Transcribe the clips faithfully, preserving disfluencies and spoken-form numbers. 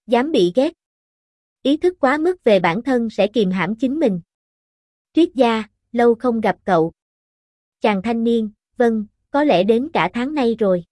Dám bị ghét. Ý thức quá mức về bản thân sẽ kìm hãm chính mình. Triết gia, lâu không gặp cậu. Chàng thanh niên, vâng, có lẽ đến cả tháng nay rồi.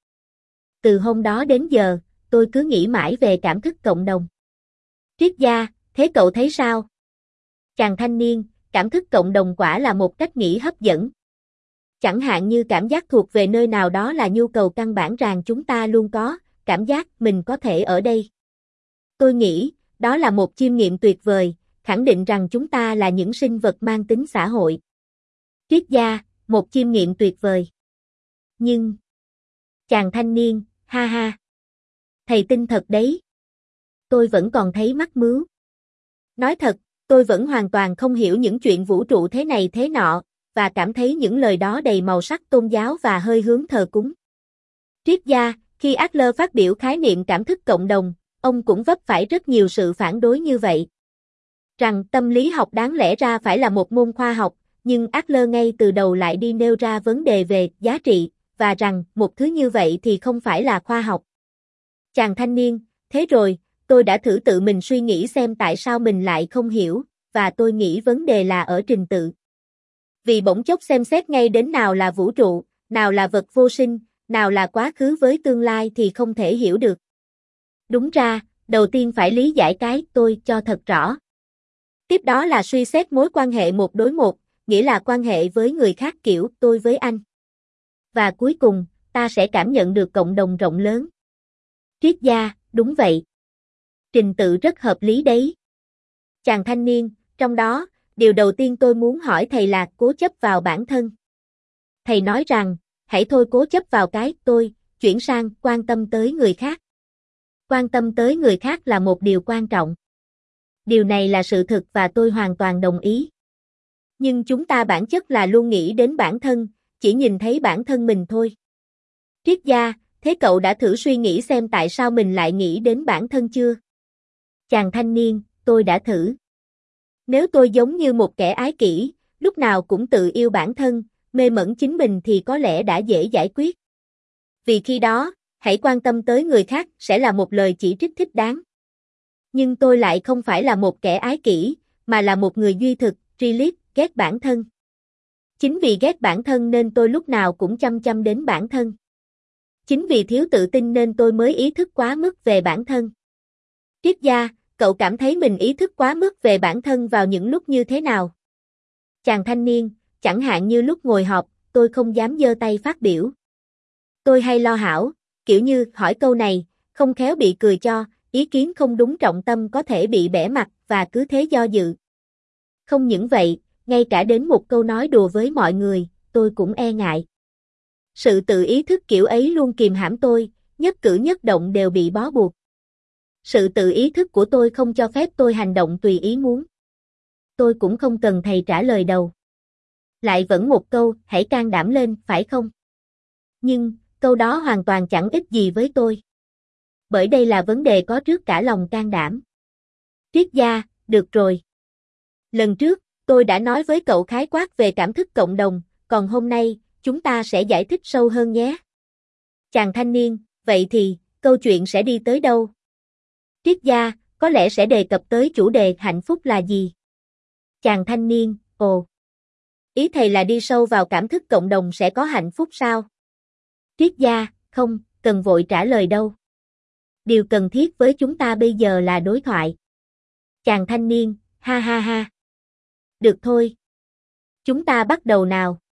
Từ hôm đó đến giờ, tôi cứ nghĩ mãi về cảm thức cộng đồng. Triết gia, thế cậu thấy sao? Chàng thanh niên, cảm thức cộng đồng quả là một cách nghĩ hấp dẫn. Chẳng hạn như cảm giác thuộc về nơi nào đó là nhu cầu căn bản rằng chúng ta luôn có, cảm giác mình có thể ở đây. Tôi nghĩ, đó là một chiêm nghiệm tuyệt vời, khẳng định rằng chúng ta là những sinh vật mang tính xã hội. Triết gia, một chiêm nghiệm tuyệt vời. Nhưng... Chàng thanh niên, ha ha. Thầy tin thật đấy. Tôi vẫn còn thấy mắc mướu. Nói thật, tôi vẫn hoàn toàn không hiểu những chuyện vũ trụ thế này thế nọ, và cảm thấy những lời đó đầy màu sắc tôn giáo và hơi hướng thờ cúng. Triết gia, khi Adler phát biểu khái niệm cảm thức cộng đồng, ông cũng vấp phải rất nhiều sự phản đối như vậy. Rằng tâm lý học đáng lẽ ra phải là một môn khoa học, nhưng Adler ngay từ đầu lại đi nêu ra vấn đề về giá trị, và rằng một thứ như vậy thì không phải là khoa học. Chàng thanh niên, thế rồi, tôi đã thử tự mình suy nghĩ xem tại sao mình lại không hiểu, và tôi nghĩ vấn đề là ở trình tự. Vì bỗng chốc xem xét ngay đến nào là vũ trụ, nào là vật vô sinh, nào là quá khứ với tương lai thì không thể hiểu được. Đúng ra, đầu tiên phải lý giải cái tôi cho thật rõ. Tiếp đó là suy xét mối quan hệ một đối một, nghĩa là quan hệ với người khác kiểu tôi với anh. Và cuối cùng, ta sẽ cảm nhận được cộng đồng rộng lớn. Triết gia, đúng vậy. Trình tự rất hợp lý đấy. Chàng thanh niên, trong đó, điều đầu tiên tôi muốn hỏi thầy là cố chấp vào bản thân. Thầy nói rằng, hãy thôi cố chấp vào cái tôi, chuyển sang quan tâm tới người khác. Quan tâm tới người khác là một điều quan trọng. Điều này là sự thực và tôi hoàn toàn đồng ý. Nhưng chúng ta bản chất là luôn nghĩ đến bản thân, chỉ nhìn thấy bản thân mình thôi. Triết gia, thế cậu đã thử suy nghĩ xem tại sao mình lại nghĩ đến bản thân chưa? Chàng thanh niên, tôi đã thử. Nếu tôi giống như một kẻ ái kỷ, lúc nào cũng tự yêu bản thân, mê mẩn chính mình thì có lẽ đã dễ giải quyết. Vì khi đó, hãy quan tâm tới người khác sẽ là một lời chỉ trích thích đáng. Nhưng tôi lại không phải là một kẻ ái kỷ, mà là một người duy thực, realist, ghét bản thân. Chính vì ghét bản thân nên tôi lúc nào cũng chăm chăm đến bản thân. Chính vì thiếu tự tin nên tôi mới ý thức quá mức về bản thân. Triết gia, cậu cảm thấy mình ý thức quá mức về bản thân vào những lúc như thế nào? Chàng thanh niên, chẳng hạn như lúc ngồi họp, tôi không dám giơ tay phát biểu. Tôi hay lo hảo, kiểu như hỏi câu này, không khéo bị cười cho, ý kiến không đúng trọng tâm có thể bị bẻ mặt và cứ thế do dự. Không những vậy, ngay cả đến một câu nói đùa với mọi người, tôi cũng e ngại. Sự tự ý thức kiểu ấy luôn kìm hãm tôi, nhất cử nhất động đều bị bó buộc. Sự tự ý thức của tôi không cho phép tôi hành động tùy ý muốn. Tôi cũng không cần thầy trả lời đầu. Lại vẫn một câu, hãy can đảm lên, phải không? Nhưng, câu đó hoàn toàn chẳng ích gì với tôi. Bởi đây là vấn đề có trước cả lòng can đảm. Triết gia, được rồi. Lần trước, tôi đã nói với cậu khái quát về cảm thức cộng đồng, còn hôm nay, chúng ta sẽ giải thích sâu hơn nhé. Chàng thanh niên, vậy thì, câu chuyện sẽ đi tới đâu? Triết gia, có lẽ sẽ đề cập tới chủ đề hạnh phúc là gì? Chàng thanh niên, ồ. Ý thầy là đi sâu vào cảm thức cộng đồng sẽ có hạnh phúc sao? Triết gia, không, cần vội trả lời đâu. Điều cần thiết với chúng ta bây giờ là đối thoại. Chàng thanh niên, ha ha ha. Được thôi. Chúng ta bắt đầu nào.